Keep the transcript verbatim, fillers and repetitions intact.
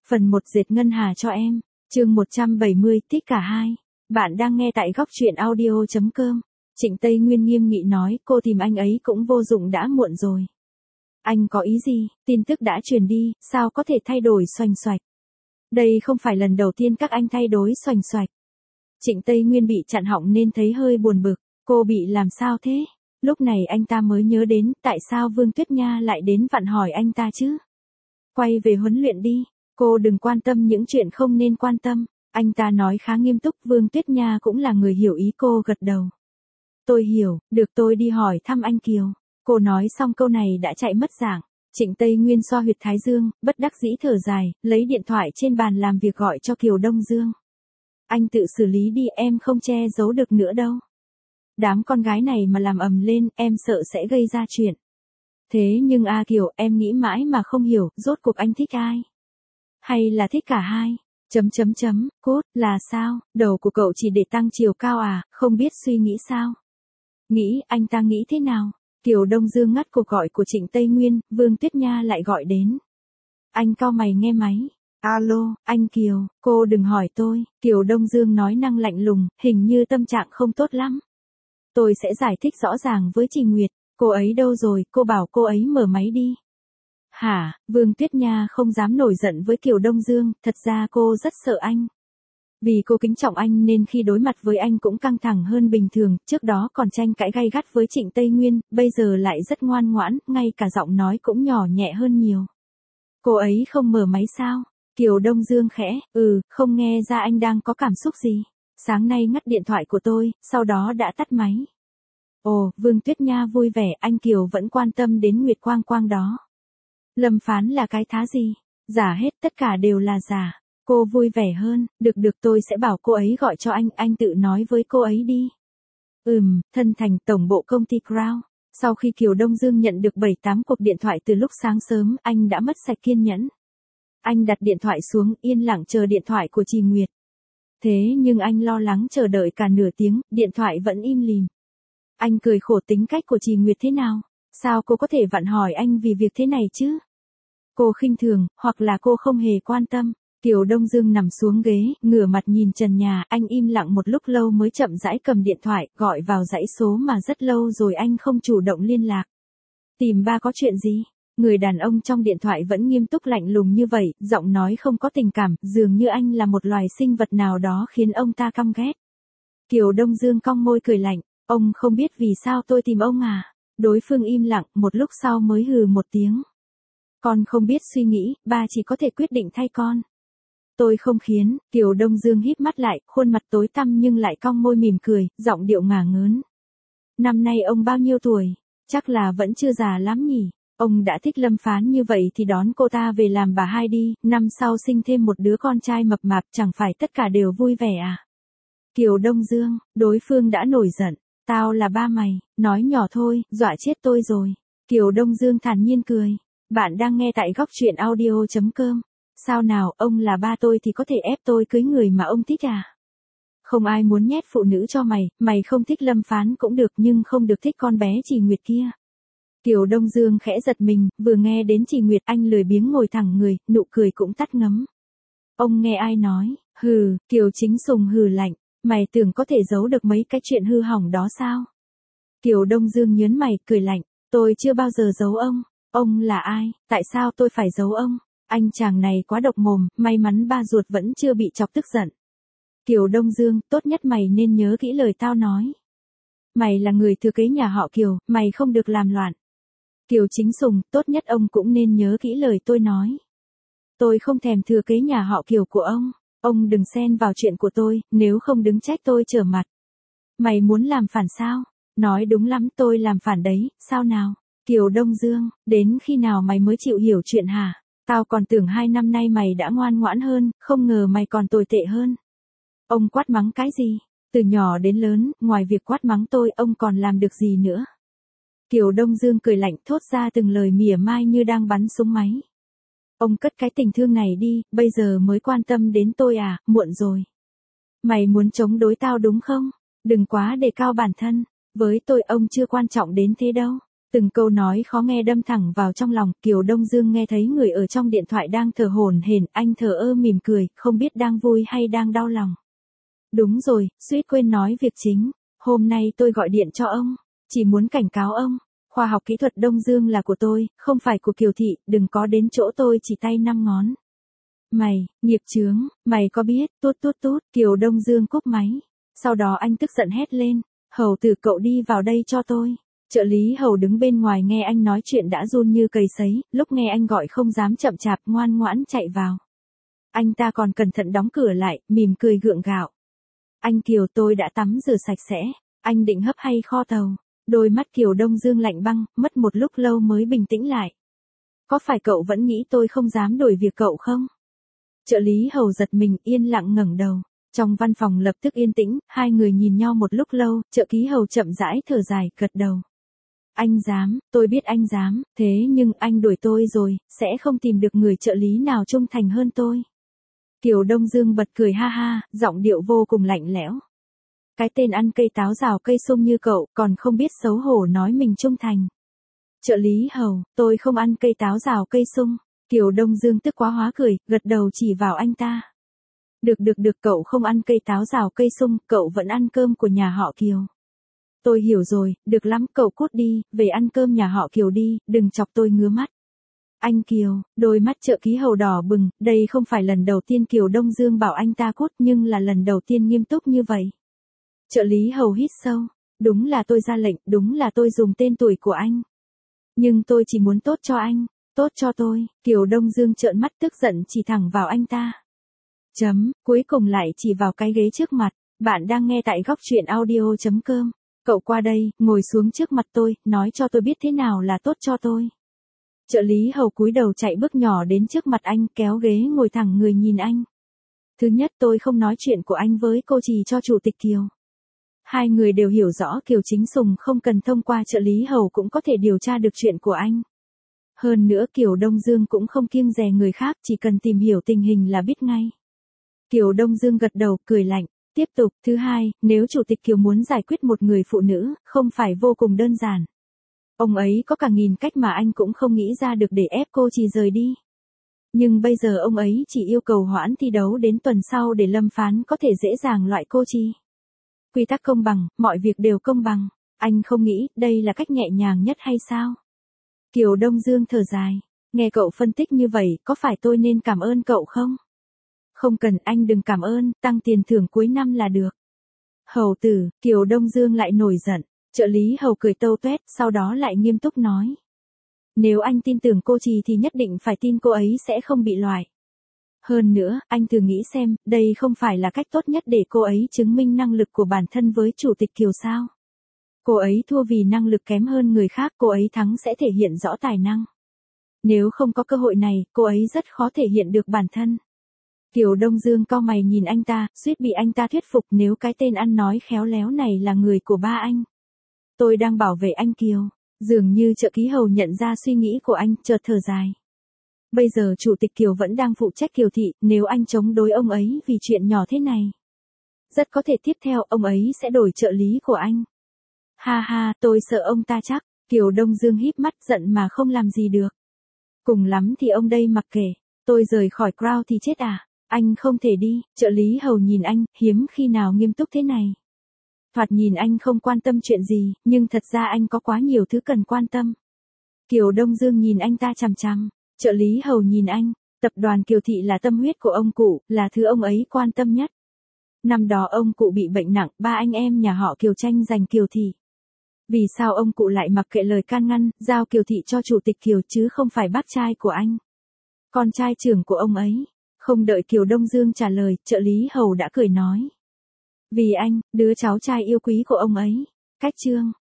Phần một dệt ngân hà cho em. Chương một trăm bảy mươi, thích cả hai. Bạn đang nghe tại góc truyện audio chấm com. Trịnh Tây Nguyên nghiêm nghị nói, cô tìm anh ấy cũng vô dụng, đã muộn rồi. Anh có ý gì? Tin tức đã truyền đi, sao có thể thay đổi xoành xoạch? Đây không phải lần đầu tiên các anh thay đổi xoành xoạch. Trịnh Tây Nguyên bị chặn họng nên thấy hơi buồn bực. Cô bị làm sao thế? Lúc này anh ta mới nhớ đến tại sao Vương Tuyết Nha lại đến vặn hỏi anh ta chứ. Quay về huấn luyện đi. Cô đừng quan tâm những chuyện không nên quan tâm. Anh ta nói khá nghiêm túc. Vương Tuyết Nha cũng là người hiểu ý, cô gật đầu. Tôi hiểu, được, tôi đi hỏi thăm anh Kiều. Cô nói xong câu này đã chạy mất dạng. Trịnh Tây Nguyên xoa huyệt thái dương, bất đắc dĩ thở dài, lấy điện thoại trên bàn làm việc gọi cho Kiều Đông Dương. Anh tự xử lý đi, em không che giấu được nữa đâu. Đám con gái này mà làm ầm lên, em sợ sẽ gây ra chuyện. Thế nhưng A Kiều, em nghĩ mãi mà không hiểu, rốt cuộc anh thích ai? Hay là thích cả hai? Chấm chấm chấm, cốt, là sao? Đầu của cậu chỉ để tăng chiều cao à, không biết suy nghĩ sao? Nghĩ, anh ta nghĩ thế nào? Kiều Đông Dương ngắt cuộc gọi của Trịnh Tây Nguyên, Vương Tuyết Nha lại gọi đến. Anh cau mày nghe máy. Alo, anh Kiều, cô đừng hỏi tôi. Kiều Đông Dương nói năng lạnh lùng, hình như tâm trạng không tốt lắm. Tôi sẽ giải thích rõ ràng với Trình Nguyệt. Cô ấy đâu rồi, cô bảo cô ấy mở máy đi. Hả? Vương Tuyết Nha không dám nổi giận với Kiều Đông Dương, thật ra cô rất sợ anh. Vì cô kính trọng anh nên khi đối mặt với anh cũng căng thẳng hơn bình thường, trước đó còn tranh cãi gay gắt với Trịnh Tây Nguyên, bây giờ lại rất ngoan ngoãn, ngay cả giọng nói cũng nhỏ nhẹ hơn nhiều. Cô ấy không mở máy sao? Kiều Đông Dương khẽ, ừ, không nghe ra anh đang có cảm xúc gì. Sáng nay ngắt điện thoại của tôi, sau đó đã tắt máy. Ồ, Vương Tuyết Nha vui vẻ, anh Kiều vẫn quan tâm đến Nguyệt Quang Quang đó. Lâm Phán là cái thá gì? Giả hết, tất cả đều là giả. Cô vui vẻ hơn, được được, tôi sẽ bảo cô ấy gọi cho anh, anh tự nói với cô ấy đi. Ừm, thân thành tổng bộ công ty Crown. Sau khi Kiều Đông Dương nhận được bảy tám cuộc điện thoại từ lúc sáng sớm, anh đã mất sạch kiên nhẫn. Anh đặt điện thoại xuống, yên lặng chờ điện thoại của Trì Nguyệt. Thế nhưng anh lo lắng chờ đợi cả nửa tiếng, điện thoại vẫn im lìm. Anh cười khổ, tính cách của Trì Nguyệt thế nào? Sao cô có thể vặn hỏi anh vì việc thế này chứ? Cô khinh thường, hoặc là cô không hề quan tâm. Kiều Đông Dương nằm xuống ghế, ngửa mặt nhìn trần nhà, anh im lặng một lúc lâu mới chậm rãi cầm điện thoại, gọi vào dãy số mà rất lâu rồi anh không chủ động liên lạc. Tìm ba có chuyện gì? Người đàn ông trong điện thoại vẫn nghiêm túc lạnh lùng như vậy, giọng nói không có tình cảm, dường như anh là một loài sinh vật nào đó khiến ông ta căm ghét. Kiều Đông Dương cong môi cười lạnh, ông không biết vì sao tôi tìm ông à? Đối phương im lặng, một lúc sau mới hừ một tiếng. Con không biết suy nghĩ, ba chỉ có thể quyết định thay con. Tôi không khiến. Kiều Đông Dương híp mắt lại, khuôn mặt tối tăm nhưng lại cong môi mỉm cười, giọng điệu ngả ngớn. Năm nay ông bao nhiêu tuổi? Chắc là vẫn chưa già lắm nhỉ? Ông đã thích Lâm Phán như vậy thì đón cô ta về làm bà hai đi, năm sau sinh thêm một đứa con trai mập mạp, chẳng phải tất cả đều vui vẻ à? Kiều Đông Dương, đối phương đã nổi giận. Tao là ba mày, nói nhỏ thôi, dọa chết tôi rồi. Kiều Đông Dương thản nhiên cười. Bạn đang nghe tại góc truyện audio chấm com. Sao nào, ông là ba tôi thì có thể ép tôi cưới người mà ông thích à? Không ai muốn nhét phụ nữ cho mày, mày không thích Lâm Phán cũng được nhưng không được thích con bé Trì Nguyệt kia. Kiều Đông Dương khẽ giật mình, vừa nghe đến Trì Nguyệt anh lười biếng ngồi thẳng người, nụ cười cũng tắt ngấm. Ông nghe ai nói? Hừ, Kiều Chính Sùng hừ lạnh, mày tưởng có thể giấu được mấy cái chuyện hư hỏng đó sao? Kiều Đông Dương nhớn mày, cười lạnh, tôi chưa bao giờ giấu ông. Ông là ai? Tại sao tôi phải giấu ông? Anh chàng này quá độc mồm, may mắn ba ruột vẫn chưa bị chọc tức giận. Kiều Đông Dương, tốt nhất mày nên nhớ kỹ lời tao nói. Mày là người thừa kế nhà họ Kiều, mày không được làm loạn. Kiều Chính Sùng, tốt nhất ông cũng nên nhớ kỹ lời tôi nói. Tôi không thèm thừa kế nhà họ Kiều của ông. Ông đừng xen vào chuyện của tôi, nếu không đứng trách tôi trở mặt. Mày muốn làm phản sao? Nói đúng lắm, tôi làm phản đấy, sao nào? Kiều Đông Dương, đến khi nào mày mới chịu hiểu chuyện hả? Tao còn tưởng hai năm nay mày đã ngoan ngoãn hơn, không ngờ mày còn tồi tệ hơn. Ông quát mắng cái gì? Từ nhỏ đến lớn, ngoài việc quát mắng tôi, ông còn làm được gì nữa? Kiều Đông Dương cười lạnh, thốt ra từng lời mỉa mai như đang bắn súng máy. Ông cất cái tình thương này đi, bây giờ mới quan tâm đến tôi à, muộn rồi. Mày muốn chống đối tao đúng không? Đừng quá đề cao bản thân, với tôi ông chưa quan trọng đến thế đâu. Từng câu nói khó nghe đâm thẳng vào trong lòng, Kiều Đông Dương nghe thấy người ở trong điện thoại đang thở hổn hển, anh thờ ơ mỉm cười, không biết đang vui hay đang đau lòng. Đúng rồi, suýt quên nói việc chính, hôm nay tôi gọi điện cho ông, chỉ muốn cảnh cáo ông, khoa học kỹ thuật Đông Dương là của tôi, không phải của Kiều Thị, đừng có đến chỗ tôi chỉ tay năm ngón. Mày, nghiệp chướng, mày có biết, tút tút tút, Kiều Đông Dương cúp máy. Sau đó anh tức giận hét lên, Hầu Tử cậu đi vào đây cho tôi. Trợ lý Hầu đứng bên ngoài nghe anh nói chuyện đã run như cầy sấy, lúc nghe anh gọi không dám chậm chạp, ngoan ngoãn chạy vào. Anh ta còn cẩn thận đóng cửa lại, mỉm cười gượng gạo. Anh Kiều, tôi đã tắm rửa sạch sẽ, anh định hấp hay kho tàu. Đôi mắt Kiều Đông Dương lạnh băng, mất một lúc lâu mới bình tĩnh lại. Có phải cậu vẫn nghĩ tôi không dám đổi việc cậu không? Trợ lý Hầu giật mình, yên lặng ngẩng đầu. Trong văn phòng lập tức yên tĩnh, hai người nhìn nhau một lúc lâu, trợ lý Hầu chậm rãi thở dài, gật đầu. Anh dám, tôi biết anh dám, thế nhưng anh đuổi tôi rồi, sẽ không tìm được người trợ lý nào trung thành hơn tôi. Kiều Đông Dương bật cười ha ha, giọng điệu vô cùng lạnh lẽo. Cái tên ăn cây táo rào cây sung như cậu, còn không biết xấu hổ nói mình trung thành. Trợ lý Hầu, tôi không ăn cây táo rào cây sung. Kiều Đông Dương tức quá hóa cười, gật đầu chỉ vào anh ta. Được được được, cậu không ăn cây táo rào cây sung, cậu vẫn ăn cơm của nhà họ Kiều. Tôi hiểu rồi, được lắm, cậu cút đi, về ăn cơm nhà họ Kiều đi, đừng chọc tôi ngứa mắt. Anh Kiều, đôi mắt trợ lý Hầu đỏ bừng, đây không phải lần đầu tiên Kiều Đông Dương bảo anh ta cút nhưng là lần đầu tiên nghiêm túc như vậy. Trợ lý Hầu hít sâu, đúng là tôi ra lệnh, đúng là tôi dùng tên tuổi của anh. Nhưng tôi chỉ muốn tốt cho anh, tốt cho tôi. Kiều Đông Dương trợn mắt tức giận chỉ thẳng vào anh ta. Chấm, cuối cùng lại chỉ vào cái ghế trước mặt, bạn đang nghe tại góc truyện audio chấm com. Cậu qua đây, ngồi xuống trước mặt tôi, nói cho tôi biết thế nào là tốt cho tôi. Trợ lý Hầu cúi đầu chạy bước nhỏ đến trước mặt anh, kéo ghế ngồi thẳng người nhìn anh. Thứ nhất, tôi không nói chuyện của anh với cô Trì cho Chủ tịch Kiều. Hai người đều hiểu rõ Kiều Chính Sùng không cần thông qua trợ lý Hầu cũng có thể điều tra được chuyện của anh. Hơn nữa Kiều Đông Dương cũng không kiêng dè người khác, chỉ cần tìm hiểu tình hình là biết ngay. Kiều Đông Dương gật đầu, cười lạnh. Tiếp tục, thứ hai, nếu Chủ tịch Kiều muốn giải quyết một người phụ nữ, không phải vô cùng đơn giản. Ông ấy có cả nghìn cách mà anh cũng không nghĩ ra được để ép cô Trì rời đi. Nhưng bây giờ ông ấy chỉ yêu cầu hoãn thi đấu đến tuần sau để lâm phán có thể dễ dàng loại cô Trì. Quy tắc công bằng, mọi việc đều công bằng. Anh không nghĩ đây là cách nhẹ nhàng nhất hay sao? Kiều Đông Dương thở dài. Nghe cậu phân tích như vậy, có phải tôi nên cảm ơn cậu không? Không cần, anh đừng cảm ơn, tăng tiền thưởng cuối năm là được. Hầu Tử, Kiều Đông Dương lại nổi giận. Trợ lý Hầu cười tâu tuét, sau đó lại nghiêm túc nói. Nếu anh tin tưởng cô Trì thì nhất định phải tin cô ấy sẽ không bị loại. Hơn nữa, anh thử nghĩ xem, đây không phải là cách tốt nhất để cô ấy chứng minh năng lực của bản thân với Chủ tịch Kiều sao? Cô ấy thua vì năng lực kém hơn người khác, cô ấy thắng sẽ thể hiện rõ tài năng. Nếu không có cơ hội này, cô ấy rất khó thể hiện được bản thân. Kiều Đông Dương cau mày nhìn anh ta, suýt bị anh ta thuyết phục, nếu cái tên ăn nói khéo léo này là người của ba anh. Tôi đang bảo vệ anh Kiều. Dường như trợ lý Hầu nhận ra suy nghĩ của anh, chợt thở dài. Bây giờ Chủ tịch Kiều vẫn đang phụ trách Kiều Thị, nếu anh chống đối ông ấy vì chuyện nhỏ thế này. Rất có thể tiếp theo ông ấy sẽ đổi trợ lý của anh. Ha ha, tôi sợ ông ta chắc. Kiều Đông Dương híp mắt giận mà không làm gì được. Cùng lắm thì ông đây mặc kệ. Tôi rời khỏi Crown thì chết à? Anh không thể đi. Trợ lý Hầu nhìn anh, hiếm khi nào nghiêm túc thế này. Thoạt nhìn anh không quan tâm chuyện gì, nhưng thật ra anh có quá nhiều thứ cần quan tâm. Kiều Đông Dương nhìn anh ta chằm chằm. Trợ lý Hầu nhìn anh. Tập đoàn Kiều Thị là tâm huyết của ông cụ, là thứ ông ấy quan tâm nhất. Năm đó ông cụ bị bệnh nặng, ba anh em nhà họ Kiều tranh giành Kiều Thị. Vì sao ông cụ lại mặc kệ lời can ngăn, giao Kiều Thị cho Chủ tịch Kiều chứ không phải bác trai của anh? Con trai trưởng của ông ấy. Không đợi Kiều Đông Dương trả lời, trợ lý Hầu đã cười nói. Vì anh, đứa cháu trai yêu quý của ông ấy. Cách chương.